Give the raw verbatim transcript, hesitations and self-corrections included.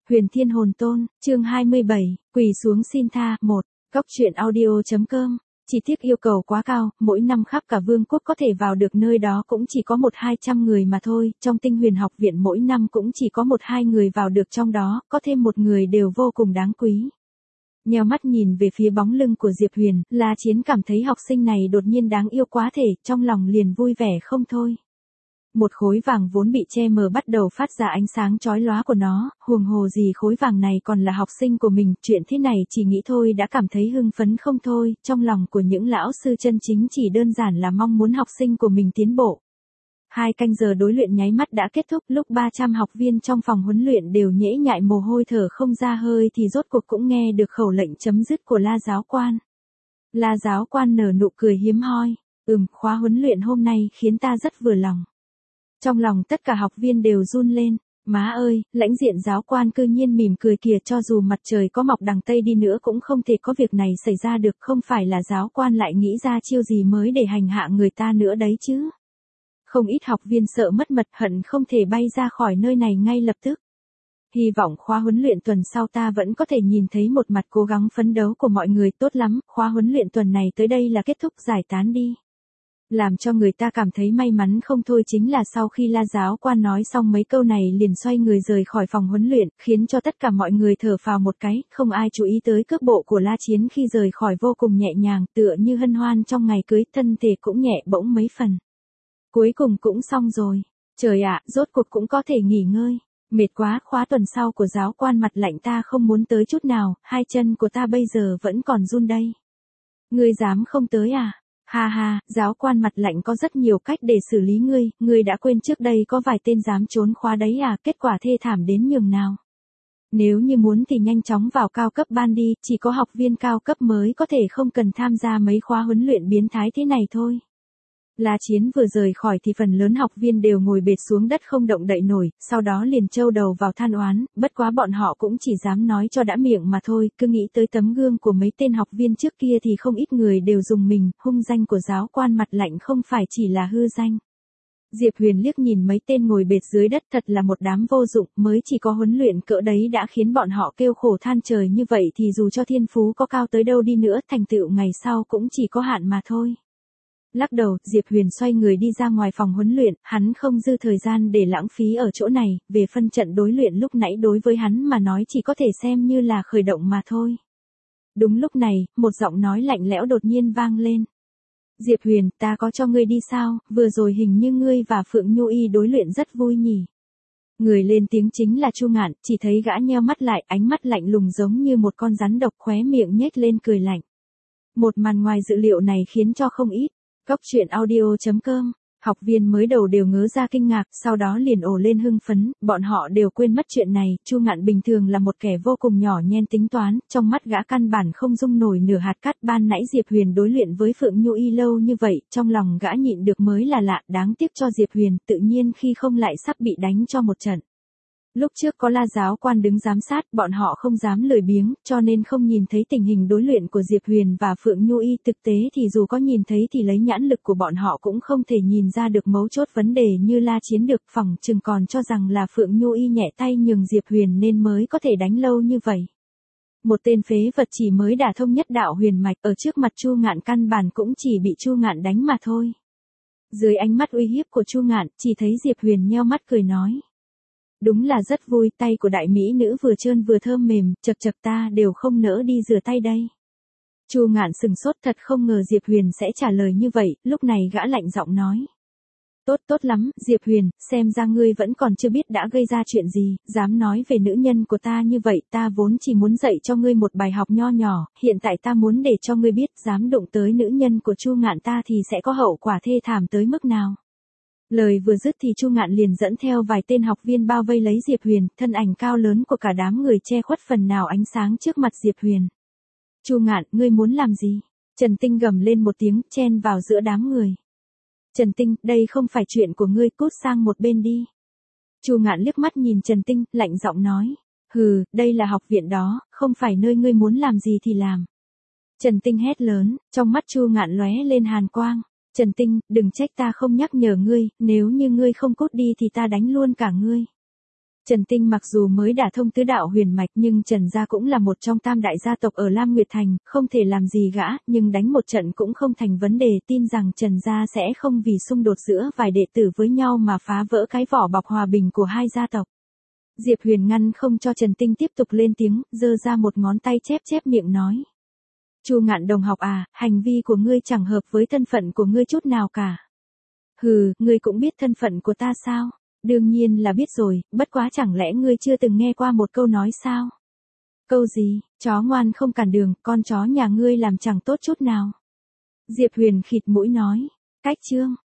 Huyền Thiên Hồn Tôn, chương hai mươi bảy, quỳ xuống xin tha, một. Cóc truyện audio.com. Chỉ tiếc yêu cầu quá cao, mỗi năm khắp cả vương quốc có thể vào được nơi đó cũng chỉ có một hai trăm người mà thôi, trong Tinh Huyền học viện mỗi năm cũng chỉ có một hai người vào được trong đó, có thêm một người đều vô cùng đáng quý. Nheo mắt nhìn về phía bóng lưng của Diệp Huyền, La Chiến cảm thấy học sinh này đột nhiên đáng yêu quá thể, trong lòng liền vui vẻ không thôi. Một khối vàng vốn bị che mờ bắt đầu phát ra ánh sáng chói lóa của nó, huồng hồ gì khối vàng này còn là học sinh của mình, chuyện thế này chỉ nghĩ thôi đã cảm thấy hưng phấn không thôi, trong lòng của những lão sư chân chính chỉ đơn giản là mong muốn học sinh của mình tiến bộ. Hai canh giờ đối luyện nháy mắt đã kết thúc, lúc ba trăm học viên trong phòng huấn luyện đều nhễ nhại mồ hôi thở không ra hơi thì rốt cuộc cũng nghe được khẩu lệnh chấm dứt của La giáo quan. La giáo quan nở nụ cười hiếm hoi, ừm, khóa huấn luyện hôm nay khiến ta rất vừa lòng. Trong lòng tất cả học viên đều run lên, má ơi, lãnh diện giáo quan cư nhiên mỉm cười kìa, cho dù mặt trời có mọc đằng Tây đi nữa cũng không thể có việc này xảy ra được, không phải là giáo quan lại nghĩ ra chiêu gì mới để hành hạ người ta nữa đấy chứ. Không ít học viên sợ mất mật hận không thể bay ra khỏi nơi này ngay lập tức. Hy vọng khóa huấn luyện tuần sau ta vẫn có thể nhìn thấy một mặt cố gắng phấn đấu của mọi người, tốt lắm, khóa huấn luyện tuần này tới đây là kết thúc, giải tán đi. Làm cho người ta cảm thấy may mắn không thôi chính là sau khi La giáo quan nói xong mấy câu này liền xoay người rời khỏi phòng huấn luyện, khiến cho tất cả mọi người thở phào một cái, không ai chú ý tới cước bộ của La Chiến khi rời khỏi vô cùng nhẹ nhàng, tựa như hân hoan trong ngày cưới, thân thể cũng nhẹ bỗng mấy phần. Cuối cùng cũng xong rồi, trời ạ, rốt cuộc cũng có thể nghỉ ngơi, mệt quá, khóa tuần sau của giáo quan mặt lạnh ta không muốn tới chút nào, hai chân của ta bây giờ vẫn còn run đây. Ngươi dám không tới à? Ha ha, giáo quan mặt lạnh có rất nhiều cách để xử lý ngươi, ngươi đã quên trước đây có vài tên dám trốn khóa đấy à, kết quả thê thảm đến nhường nào. Nếu như muốn thì nhanh chóng vào cao cấp ban đi, chỉ có học viên cao cấp mới có thể không cần tham gia mấy khóa huấn luyện biến thái thế này thôi. La Chiến vừa rời khỏi thì phần lớn học viên đều ngồi bệt xuống đất không động đậy nổi, sau đó liền trâu đầu vào than oán, bất quá bọn họ cũng chỉ dám nói cho đã miệng mà thôi, cứ nghĩ tới tấm gương của mấy tên học viên trước kia thì không ít người đều dùng mình, hung danh của giáo quan mặt lạnh không phải chỉ là hư danh. Diệp Huyền liếc nhìn mấy tên ngồi bệt dưới đất, thật là một đám vô dụng, mới chỉ có huấn luyện cỡ đấy đã khiến bọn họ kêu khổ than trời như vậy thì dù cho thiên phú có cao tới đâu đi nữa, thành tựu ngày sau cũng chỉ có hạn mà thôi. Lắc đầu, Diệp Huyền xoay người đi ra ngoài phòng huấn luyện, hắn không dư thời gian để lãng phí ở chỗ này, về phân trận đối luyện lúc nãy đối với hắn mà nói chỉ có thể xem như là khởi động mà thôi. Đúng lúc này, một giọng nói lạnh lẽo đột nhiên vang lên. Diệp Huyền, ta có cho ngươi đi sao, vừa rồi hình như ngươi và Phượng Nhu Y đối luyện rất vui nhỉ. Người lên tiếng chính là Chu Ngạn, chỉ thấy gã nheo mắt lại, ánh mắt lạnh lùng giống như một con rắn độc, khóe miệng nhếch lên cười lạnh. Một màn ngoài dự liệu này khiến cho không ít. Cóc truyện audio.com, học viên mới đầu đều ngớ ra kinh ngạc, sau đó liền ồ lên hưng phấn, bọn họ đều quên mất chuyện này, Chu Ngạn bình thường là một kẻ vô cùng nhỏ nhen tính toán, trong mắt gã căn bản không dung nổi nửa hạt cát, ban nãy Diệp Huyền đối luyện với Phượng Nhu Y lâu như vậy, trong lòng gã nhịn được mới là lạ, đáng tiếc cho Diệp Huyền, tự nhiên khi không lại sắp bị đánh cho một trận. Lúc trước có La giáo quan đứng giám sát, bọn họ không dám lười biếng, cho nên không nhìn thấy tình hình đối luyện của Diệp Huyền và Phượng Nhu Y, thực tế thì dù có nhìn thấy thì lấy nhãn lực của bọn họ cũng không thể nhìn ra được mấu chốt vấn đề như La Chiến được, phỏng chừng còn cho rằng là Phượng Nhu Y nhẹ tay nhường Diệp Huyền nên mới có thể đánh lâu như vậy. Một tên phế vật chỉ mới đả thông nhất đạo huyền mạch, ở trước mặt Chu Ngạn căn bản cũng chỉ bị Chu Ngạn đánh mà thôi. Dưới ánh mắt uy hiếp của Chu Ngạn, chỉ thấy Diệp Huyền nheo mắt cười nói. Đúng là rất vui, tay của đại mỹ nữ vừa trơn vừa thơm mềm, chật chật ta đều không nỡ đi rửa tay đây. Chu Ngạn sừng sốt, thật không ngờ Diệp Huyền sẽ trả lời như vậy, lúc này gã lạnh giọng nói. Tốt tốt lắm, Diệp Huyền, xem ra ngươi vẫn còn chưa biết đã gây ra chuyện gì, dám nói về nữ nhân của ta như vậy, ta vốn chỉ muốn dạy cho ngươi một bài học nho nhỏ, hiện tại ta muốn để cho ngươi biết, dám đụng tới nữ nhân của Chu Ngạn ta thì sẽ có hậu quả thê thảm tới mức nào. Lời vừa dứt thì Chu Ngạn liền dẫn theo vài tên học viên bao vây lấy Diệp Huyền, thân ảnh cao lớn của cả đám người che khuất phần nào ánh sáng trước mặt Diệp Huyền. Chu Ngạn, ngươi muốn làm gì? Trần Tinh gầm lên một tiếng, chen vào giữa đám người. Trần Tinh, đây không phải chuyện của ngươi, cút sang một bên đi. Chu Ngạn liếc mắt nhìn Trần Tinh, lạnh giọng nói. Hừ, đây là học viện đó, không phải nơi ngươi muốn làm gì thì làm. Trần Tinh hét lớn, trong mắt Chu Ngạn lóe lên hàn quang. Trần Tinh, đừng trách ta không nhắc nhở ngươi, nếu như ngươi không cút đi thì ta đánh luôn cả ngươi. Trần Tinh mặc dù mới đả thông tứ đạo huyền mạch nhưng Trần gia cũng là một trong tam đại gia tộc ở Lam Nguyệt Thành, không thể làm gì gã, nhưng đánh một trận cũng không thành vấn đề, tin rằng Trần gia sẽ không vì xung đột giữa vài đệ tử với nhau mà phá vỡ cái vỏ bọc hòa bình của hai gia tộc. Diệp Huyền ngăn không cho Trần Tinh tiếp tục lên tiếng, giơ ra một ngón tay chép chép miệng nói. Chu Ngạn đồng học à, hành vi của ngươi chẳng hợp với thân phận của ngươi chút nào cả. Hừ, ngươi cũng biết thân phận của ta sao? Đương nhiên là biết rồi, bất quá chẳng lẽ ngươi chưa từng nghe qua một câu nói sao? Câu gì? Chó ngoan không cản đường, con chó nhà ngươi làm chẳng tốt chút nào. Diệp Huyền khịt mũi nói. Cách chương.